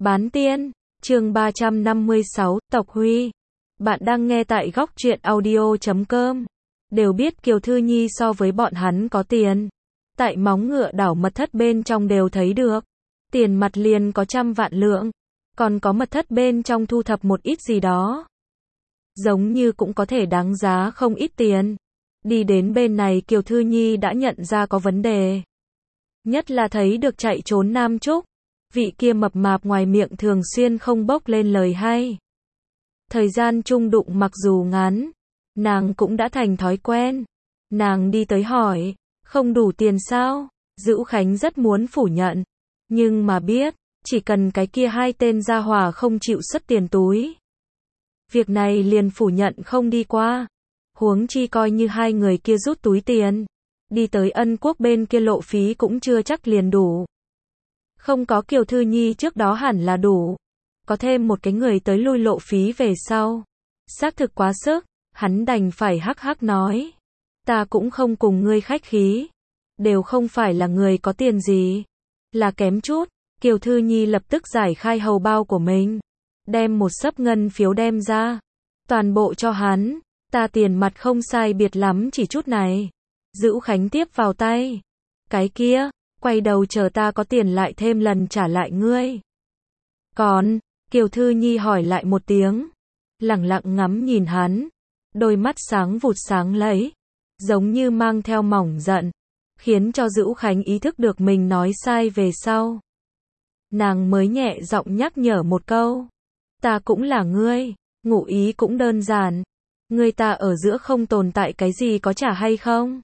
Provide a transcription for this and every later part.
Bán tiên, chương 356, Tộc Huy. Bạn đang nghe tại góc truyện audio.com. Đều biết Kiều Thư Nhi so với bọn hắn có tiền. Tại móng ngựa đảo mật thất bên trong đều thấy được. Tiền mặt liền có 100 vạn lượng. Còn có mật thất bên trong thu thập một ít gì đó. Giống như cũng có thể đáng giá không ít tiền. Đi đến bên này Kiều Thư Nhi đã nhận ra có vấn đề. Nhất là thấy được chạy trốn Nam Trúc. Vị kia mập mạp ngoài miệng thường xuyên không bốc lên lời hay. Thời gian chung đụng mặc dù ngắn, nàng cũng đã thành thói quen. Nàng đi tới hỏi, không đủ tiền sao? Dữu Khánh rất muốn phủ nhận, nhưng mà biết, chỉ cần cái kia hai tên gia hỏa không chịu xuất tiền túi. Việc này liền phủ nhận không đi qua. Huống chi coi như hai người kia rút túi tiền, đi tới Ân Quốc bên kia lộ phí cũng chưa chắc liền đủ. Không có Kiều Thư Nhi trước đó hẳn là đủ. Có thêm một cái người tới lui lộ phí về sau. Xác thực quá sức, hắn đành phải hắc hắc nói. Ta cũng không cùng ngươi khách khí. Đều không phải là người có tiền gì. Là kém chút. Kiều Thư Nhi lập tức giải khai hầu bao của mình. Đem một xấp ngân phiếu đem ra. Toàn bộ cho hắn. Ta tiền mặt không sai biệt lắm chỉ chút này. Dữu Khánh tiếp vào tay. Cái kia. Quay đầu chờ ta có tiền lại thêm lần trả lại ngươi. Còn, Kiều Thư Nhi hỏi lại một tiếng. Lẳng lặng ngắm nhìn hắn. Đôi mắt sáng vụt sáng lấy. Giống như mang theo mỏng giận. Khiến cho Dữu Khánh ý thức được mình nói sai về sau. Nàng mới nhẹ giọng nhắc nhở một câu. Ta cũng là ngươi. Ngụ ý cũng đơn giản. Ngươi ta ở giữa không tồn tại cái gì có trả hay không?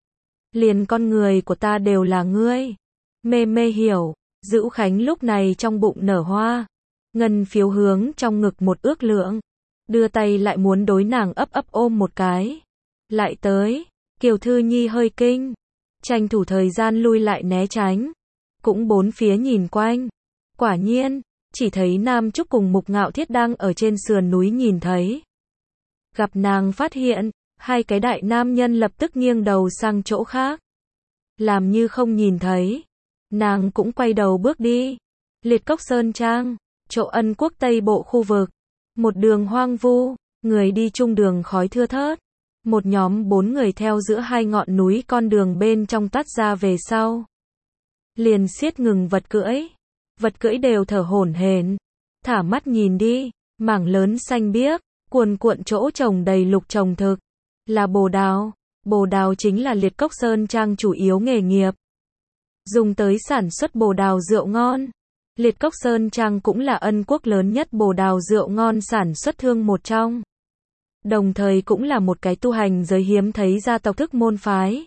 Liền con người của ta đều là ngươi. Mê mê hiểu. Dữu Khánh lúc này trong bụng nở hoa. Ngân phiếu hướng trong ngực một ước lượng. Đưa tay lại muốn đối nàng ấp ấp ôm một cái. Lại tới. Kiều Thư Nhi hơi kinh. Tranh thủ thời gian lui lại né tránh. Cũng bốn phía nhìn quanh. Quả nhiên, chỉ thấy Nam Trúc cùng Mục Ngạo Thiết đang ở trên sườn núi nhìn thấy. Gặp nàng phát hiện, hai cái đại nam nhân lập tức nghiêng đầu sang chỗ khác. Làm như không nhìn thấy. Nàng cũng quay đầu bước đi. Liệt Cốc Sơn Trang, chỗ Ân Quốc Tây Bộ khu vực. Một đường hoang vu, người đi chung đường khói thưa thớt. Một nhóm 4 người theo giữa hai ngọn núi con đường bên trong tắt ra về sau. Liền siết ngừng vật cưỡi. Vật cưỡi đều thở hổn hển. Thả mắt nhìn đi, mảng lớn xanh biếc, cuồn cuộn chỗ trồng đầy lục trồng thực. Là bồ đào. Bồ đào chính là Liệt Cốc Sơn Trang chủ yếu nghề nghiệp. Dùng tới sản xuất bồ đào rượu ngon. Liệt Cốc Sơn Trang cũng là Ân Quốc lớn nhất bồ đào rượu ngon sản xuất thương một trong. Đồng thời cũng là một cái tu hành giới hiếm thấy gia tộc thức môn phái.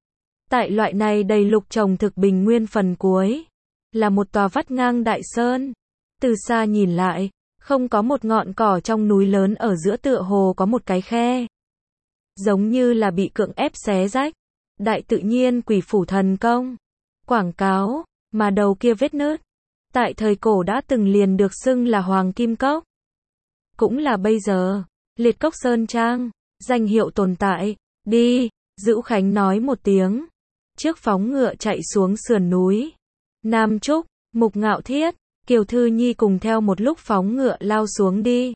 Tại loại này đầy lục trồng thực bình nguyên phần cuối. Là một tòa vắt ngang đại sơn. Từ xa nhìn lại, không có một ngọn cỏ trong núi lớn ở giữa tựa hồ có một cái khe. Giống như là bị cưỡng ép xé rách. Đại tự nhiên quỷ phủ thần công. Quảng cáo, mà đầu kia vết nứt. Tại thời cổ đã từng liền được xưng là Hoàng Kim Cốc. Cũng là bây giờ, Liệt Cốc Sơn Trang, danh hiệu tồn tại. Đi, Dữu Khánh nói một tiếng. Trước phóng ngựa chạy xuống sườn núi. Nam Trúc, Mục Ngạo Thiết, Kiều Thư Nhi cùng theo một lúc phóng ngựa lao xuống đi.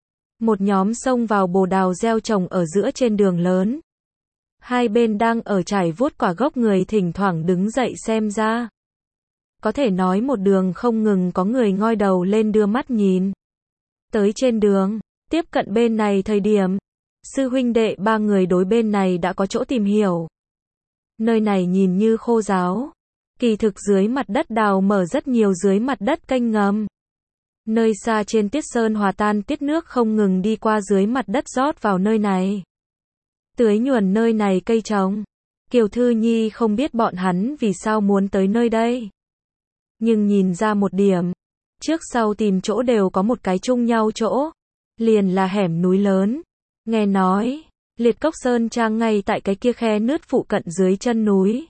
Một nhóm xông vào bồ đào gieo trồng ở giữa trên đường lớn. Hai bên đang ở trải vuốt quả gốc người thỉnh thoảng đứng dậy xem ra. Có thể nói một đường không ngừng có người ngoi đầu lên đưa mắt nhìn. Tới trên đường, tiếp cận bên này thời điểm, sư huynh đệ ba người đối bên này đã có chỗ tìm hiểu. Nơi này nhìn như khô ráo. Kỳ thực dưới mặt đất đào mở rất nhiều dưới mặt đất kênh ngầm. Nơi xa trên tiết sơn hòa tan tiết nước không ngừng đi qua dưới mặt đất rót vào nơi này. Tưới nhuần nơi này cây trồng. Kiều Thư Nhi không biết bọn hắn vì sao muốn tới nơi đây. Nhưng nhìn ra một điểm. Trước sau tìm chỗ đều có một cái chung nhau chỗ. Liền là hẻm núi lớn. Nghe nói, Liệt Cốc Sơn Trang ngay tại cái kia khe nứt phụ cận dưới chân núi.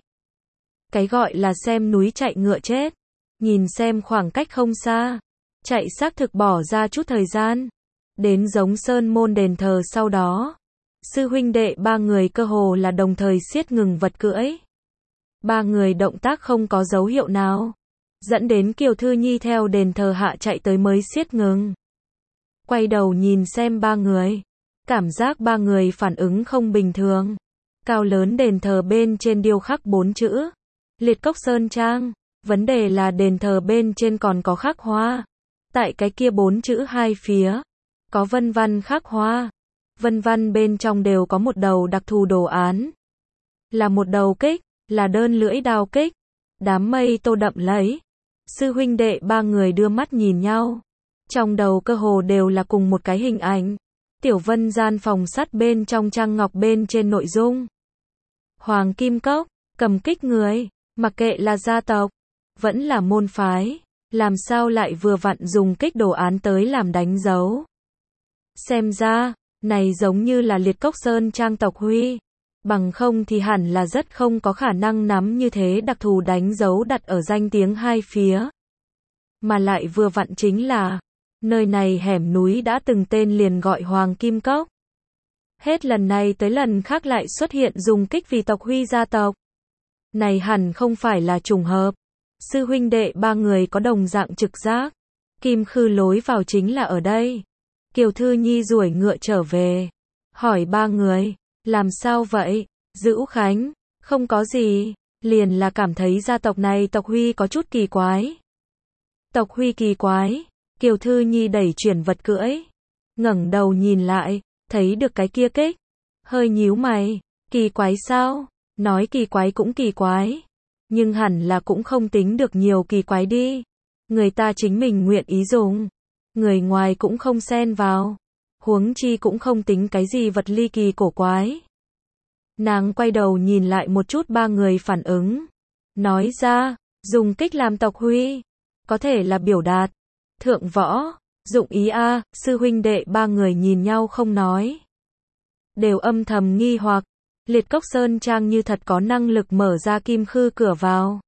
Cái gọi là xem núi chạy ngựa chết. Nhìn xem khoảng cách không xa. Chạy xác thực bỏ ra chút thời gian. Đến giống sơn môn đền thờ sau đó. Sư huynh đệ ba người cơ hồ là đồng thời siết ngừng vật cưỡi. Ba người động tác không có dấu hiệu nào. dẫn đến Kiều Thư Nhi theo đền thờ hạ chạy tới mới siết ngừng. Quay đầu nhìn xem ba người, cảm giác ba người phản ứng không bình thường. Cao lớn đền thờ bên trên điêu khắc 4 chữ, Liệt Cốc Sơn Trang, vấn đề là đền thờ bên trên còn có khắc hoa. Tại cái kia 4 chữ hai phía, có vân văn khắc hoa. Vân văn bên trong đều có một đầu đặc thù đồ án. Là một đầu kích, là đơn lưỡi đao kích. Đám mây tô đậm lấy. Sư huynh đệ ba người đưa mắt nhìn nhau. Trong đầu cơ hồ đều là cùng một cái hình ảnh. Tiểu Vân gian phòng sắt bên trong trang ngọc bên trên nội dung. Hoàng Kim Cốc, cầm kích người, mặc kệ là gia tộc, vẫn là môn phái, làm sao lại vừa vặn dùng kích đồ án tới làm đánh dấu. Xem ra, này giống như là Liệt Cốc Sơn Trang tộc Huy, bằng không thì hẳn là rất không có khả năng nắm như thế đặc thù đánh dấu đặt ở danh tiếng hai phía. Mà lại vừa vặn chính là, nơi này hẻm núi đã từng tên liền gọi Hoàng Kim Cốc. Hết lần này tới lần khác lại xuất hiện dùng kích vì tộc Huy gia tộc. Này hẳn không phải là trùng hợp. Sư huynh đệ ba người có đồng dạng trực giác. Kim Khư lối vào chính là ở đây. Kiều Thư Nhi ruổi ngựa trở về. Hỏi ba người, làm sao vậy? Dữu Khánh, không có gì. Liền là cảm thấy gia tộc này tộc Huy có chút kỳ quái. Tộc Huy kỳ quái. Kiều Thư Nhi đẩy chuyển vật cưỡi. Ngẩng đầu nhìn lại, thấy được cái kia kích. Hơi nhíu mày, kỳ quái sao? Nói kỳ quái cũng kỳ quái. Nhưng hẳn là cũng không tính được nhiều kỳ quái đi. Người ta chính mình nguyện ý dùng. Người ngoài cũng không xen vào. Huống chi cũng không tính cái gì vật ly kỳ cổ quái. Nàng quay đầu nhìn lại một chút ba người phản ứng. Nói ra, dùng kích làm tộc Huy. Có thể là biểu đạt. Thượng võ, dụng ý a. Sư huynh đệ ba người nhìn nhau không nói. Đều âm thầm nghi hoặc. Liệt Cốc Sơn Trang như thật có năng lực mở ra Kim Khư cửa vào.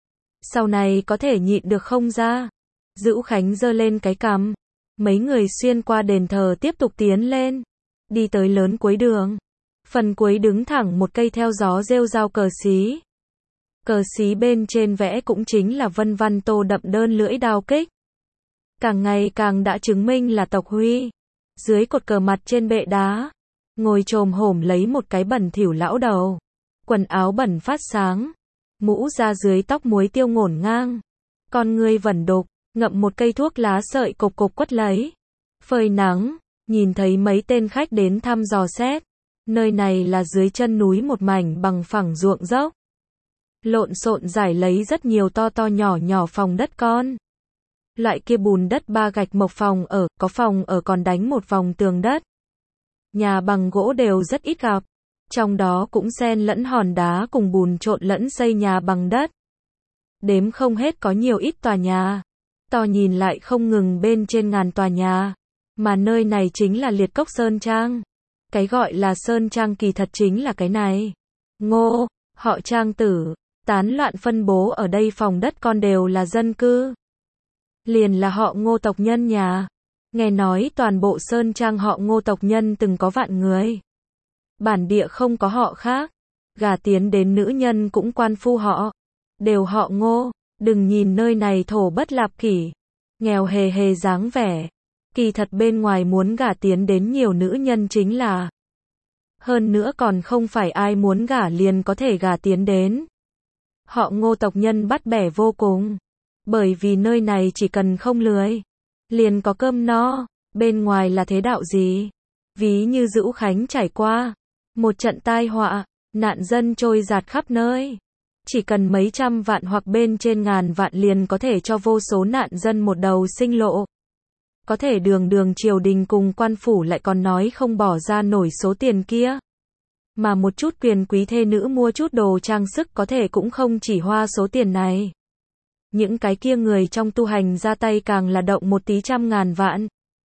Sau này có thể nhịn được không ra. Dữu Khánh giơ lên cái cằm. Mấy người xuyên qua đền thờ tiếp tục tiến lên. Đi tới lớn cuối đường. Phần cuối đứng thẳng một cây theo gió rêu rao cờ xí. Cờ xí bên trên vẽ cũng chính là vân văn tô đậm đơn lưỡi đao kích. Càng ngày càng đã chứng minh là tộc Huy. Dưới cột cờ mặt trên bệ đá. Ngồi chồm hổm lấy một cái bẩn thỉu lão đầu. Quần áo bẩn phát sáng. Mũ ra dưới tóc muối tiêu ngổn ngang. Con ngươi vẩn đục, ngậm một cây thuốc lá sợi cục cục quất lấy. Phơi nắng, nhìn thấy mấy tên khách đến thăm dò xét. Nơi này là dưới chân núi một mảnh bằng phẳng ruộng dốc. Lộn xộn giải lấy rất nhiều to to nhỏ nhỏ phòng đất con. Loại kia bùn đất ba gạch mộc phòng ở, có phòng ở còn đánh một vòng tường đất. Nhà bằng gỗ đều rất ít gặp. Trong đó cũng xen lẫn hòn đá cùng bùn trộn lẫn xây nhà bằng đất. Đếm không hết có nhiều ít tòa nhà. To nhìn lại không ngừng bên trên ngàn tòa nhà. Mà nơi này chính là Liệt Cốc Sơn Trang. Cái gọi là Sơn Trang kỳ thật chính là cái này. Ngô, họ Trang tử, tán loạn phân bố ở đây phòng đất con đều là dân cư. Liền là họ Ngô tộc nhân nhà. Nghe nói toàn bộ Sơn Trang họ Ngô tộc nhân từng có vạn người. Bản địa không có họ khác. Gả tiến đến nữ nhân cũng quan phu họ. Đều họ Ngô. Đừng nhìn nơi này thổ bất lạp kỷ. Nghèo hề hề dáng vẻ. Kỳ thật bên ngoài muốn gả tiến đến nhiều nữ nhân chính là. Hơn nữa còn không phải ai muốn gả liền có thể gả tiến đến. Họ Ngô tộc nhân bắt bẻ vô cùng. Bởi vì nơi này chỉ cần không lười. Liền có cơm no. Bên ngoài là thế đạo gì? Ví như Dữu Khánh trải qua. Một trận tai họa. Nạn dân trôi dạt khắp nơi. Chỉ cần mấy trăm vạn hoặc bên trên ngàn vạn liền có thể cho vô số nạn dân một đầu sinh lộ. Có thể đường đường triều đình cùng quan phủ lại còn nói không bỏ ra nổi số tiền kia. Mà một chút quyền quý thê nữ mua chút đồ trang sức có thể cũng không chỉ hoa số tiền này. Những cái kia người trong tu hành ra tay càng là động một tí trăm ngàn vạn.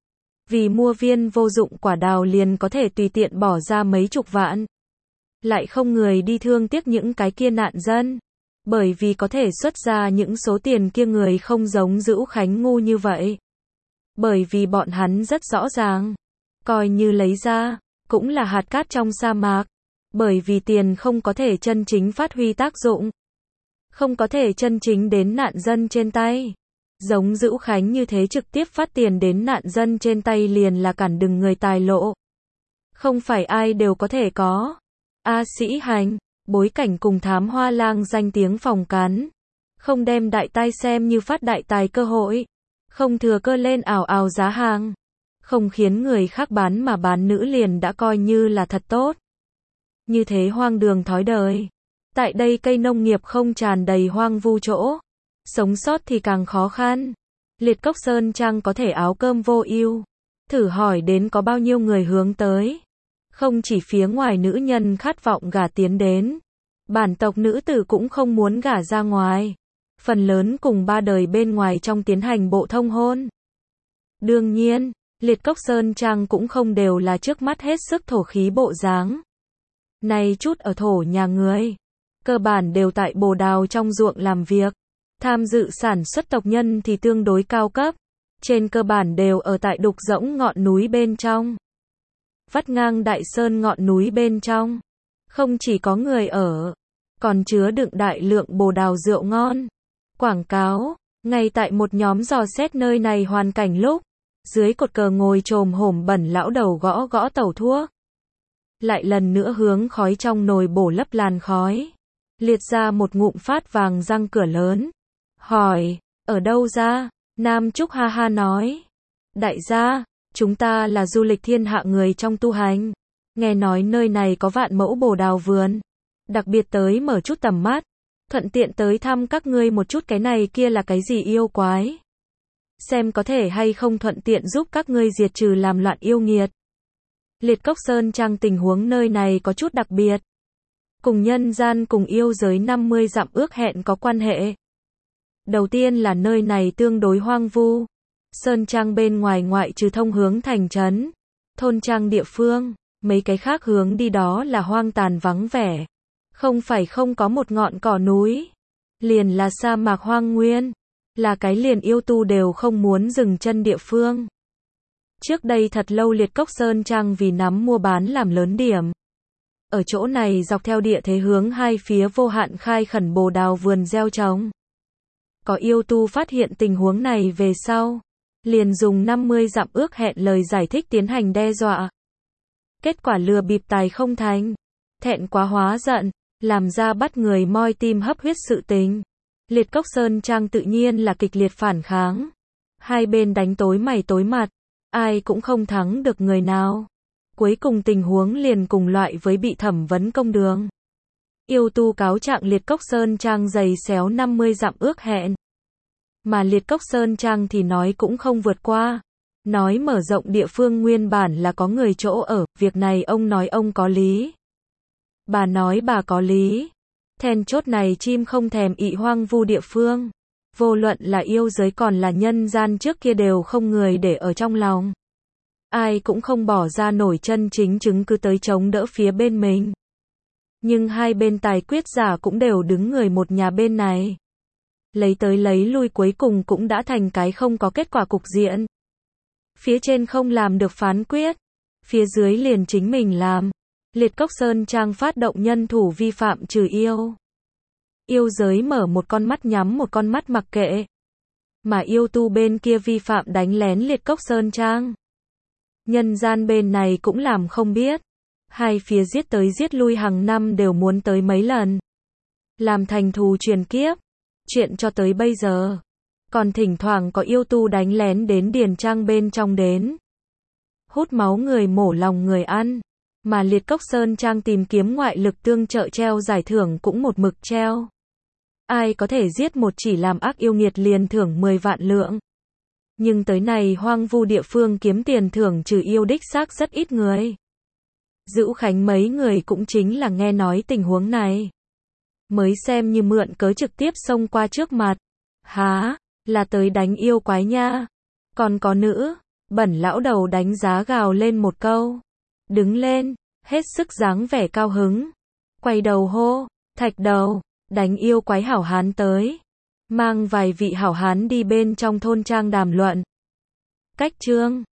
Vì mua viên vô dụng quả đào liền có thể tùy tiện bỏ ra mấy chục vạn. Lại không người đi thương tiếc những cái kia nạn dân. Bởi vì có thể xuất ra những số tiền kia người không giống Dữu Khánh ngu như vậy. Bởi vì bọn hắn rất rõ ràng. Coi như lấy ra, cũng là hạt cát trong sa mạc. Bởi vì tiền không có thể chân chính phát huy tác dụng. không có thể chân chính đến nạn dân trên tay. Giống Dữu Khánh như thế trực tiếp phát tiền đến nạn dân trên tay liền là cản đường người tài lộ. Không phải ai đều có thể có. A Sĩ Hành, bối cảnh cùng Thám Hoa Lang danh tiếng phòng cán. Không đem đại tài xem như phát đại tài cơ hội. Không thừa cơ lên ảo ảo giá hàng. Không khiến người khác bán mà bán nữ liền đã coi như là thật tốt. Như thế hoang đường thói đời. Tại đây cây nông nghiệp không tràn đầy hoang vu chỗ. Sống sót thì càng khó khăn. Liệt Cốc Sơn Trang có thể áo cơm vô ưu. Thử hỏi đến có bao nhiêu người hướng tới. Không chỉ phía ngoài nữ nhân khát vọng gả tiến đến. Bản tộc nữ tử cũng không muốn gả ra ngoài. Phần lớn cùng ba đời bên ngoài trong tiến hành bộ thông hôn. Đương nhiên, Liệt Cốc Sơn Trang cũng không đều là trước mắt hết sức thổ khí bộ dáng. Này chút ở thổ nhà người. Cơ bản đều tại bồ đào trong ruộng làm việc. Tham dự sản xuất tộc nhân thì tương đối cao cấp. Trên cơ bản đều ở tại đục rỗng ngọn núi bên trong. Vắt ngang đại sơn ngọn núi bên trong. Không chỉ có người ở, còn chứa đựng đại lượng bồ đào rượu ngon. Quảng cáo, ngay tại một nhóm dò xét nơi này hoàn cảnh lúc, dưới cột cờ ngồi chồm hổm bẩn lão đầu gõ gõ tẩu thuốc. Lại lần nữa hướng khói trong nồi bổ lấp làn khói. Liệt ra một ngụm phát vàng răng cửa lớn. Hỏi, ở đâu ra? Nam Trúc ha ha nói. Đại gia, chúng ta là du lịch thiên hạ người trong tu hành. Nghe nói nơi này có vạn mẫu bồ đào vườn. Đặc biệt tới mở chút tầm mắt. Thuận tiện tới thăm các ngươi một chút cái này kia là cái gì yêu quái. Xem có thể hay không thuận tiện giúp các ngươi diệt trừ làm loạn yêu nghiệt. Liệt Cốc Sơn Trang tình huống nơi này có chút đặc biệt. Cùng nhân gian cùng yêu giới 50 dặm ước hẹn có quan hệ. Đầu tiên là nơi này tương đối hoang vu. Sơn Trang bên ngoài ngoại trừ thông hướng thành trấn, thôn trang địa phương, mấy cái khác hướng đi đó là hoang tàn vắng vẻ. Không phải không có một ngọn cỏ núi. Liền là sa mạc hoang nguyên. Là cái liền yêu tu đều không muốn dừng chân địa phương. Trước đây thật lâu Liệt Cốc Sơn Trang vì nắm mua bán làm lớn điểm. Ở chỗ này dọc theo địa thế hướng hai phía vô hạn khai khẩn bồ đào vườn gieo trồng. Có yêu tu phát hiện tình huống này về sau. Liền dùng 50 dặm ước hẹn lời giải thích tiến hành đe dọa. Kết quả lừa bịp tài không thành. Thẹn quá hóa giận. Làm ra bắt người moi tim hấp huyết sự tình. Liệt Cốc Sơn Trang tự nhiên là kịch liệt phản kháng. Hai bên đánh tối mày tối mặt. Ai cũng không thắng được người nào. Cuối cùng tình huống liền cùng loại với bị thẩm vấn công đường. Yêu tu cáo trạng Liệt Cốc Sơn Trang giày xéo 50 dặm ước hẹn. Mà Liệt Cốc Sơn Trang thì nói cũng không vượt qua. Nói mở rộng địa phương nguyên bản là có người chỗ ở. Việc này ông nói ông có lý. Bà nói bà có lý. Then chốt này chim không thèm ị hoang vu địa phương. Vô luận là yêu giới còn là nhân gian trước kia đều không người để ở trong lòng. Ai cũng không bỏ ra nổi chân chính chứng cứ tới chống đỡ phía bên mình. Nhưng hai bên tài quyết giả cũng đều đứng người một nhà bên này. Lấy tới lấy lui cuối cùng cũng đã thành cái không có kết quả cục diện. Phía trên không làm được phán quyết. Phía dưới liền chính mình làm. Liệt Cốc Sơn Trang phát động nhân thủ vi phạm trừ yêu. Yêu giới mở một con mắt nhắm một con mắt mặc kệ. Mà yêu tu bên kia vi phạm đánh lén Liệt Cốc Sơn Trang. Nhân gian bên này cũng làm không biết. Hai phía giết tới giết lui hàng năm đều muốn tới mấy lần. Làm thành thù truyền kiếp. Chuyện cho tới bây giờ. Còn thỉnh thoảng có yêu tu đánh lén đến điền trang bên trong đến. Hút máu người mổ lòng người ăn. Mà Liệt Cốc Sơn Trang tìm kiếm ngoại lực tương trợ treo giải thưởng cũng một mực treo. Ai có thể giết một chỉ làm ác yêu nghiệt liền thưởng 10 vạn lượng. Nhưng tới này hoang vu địa phương kiếm tiền thưởng trừ yêu đích xác rất ít người. Dữu Khánh mấy người cũng chính là nghe nói tình huống này. Mới xem như mượn cớ trực tiếp xông qua trước mặt. Há, là tới đánh yêu quái nha. Còn có nữ, bẩn lão đầu đánh giá gào lên một câu. Đứng lên, hết sức dáng vẻ cao hứng. Quay đầu hô, Thạch Đầu, đánh yêu quái hảo hán tới. Mang vài vị hảo hán đi bên trong thôn trang đàm luận. Cách chương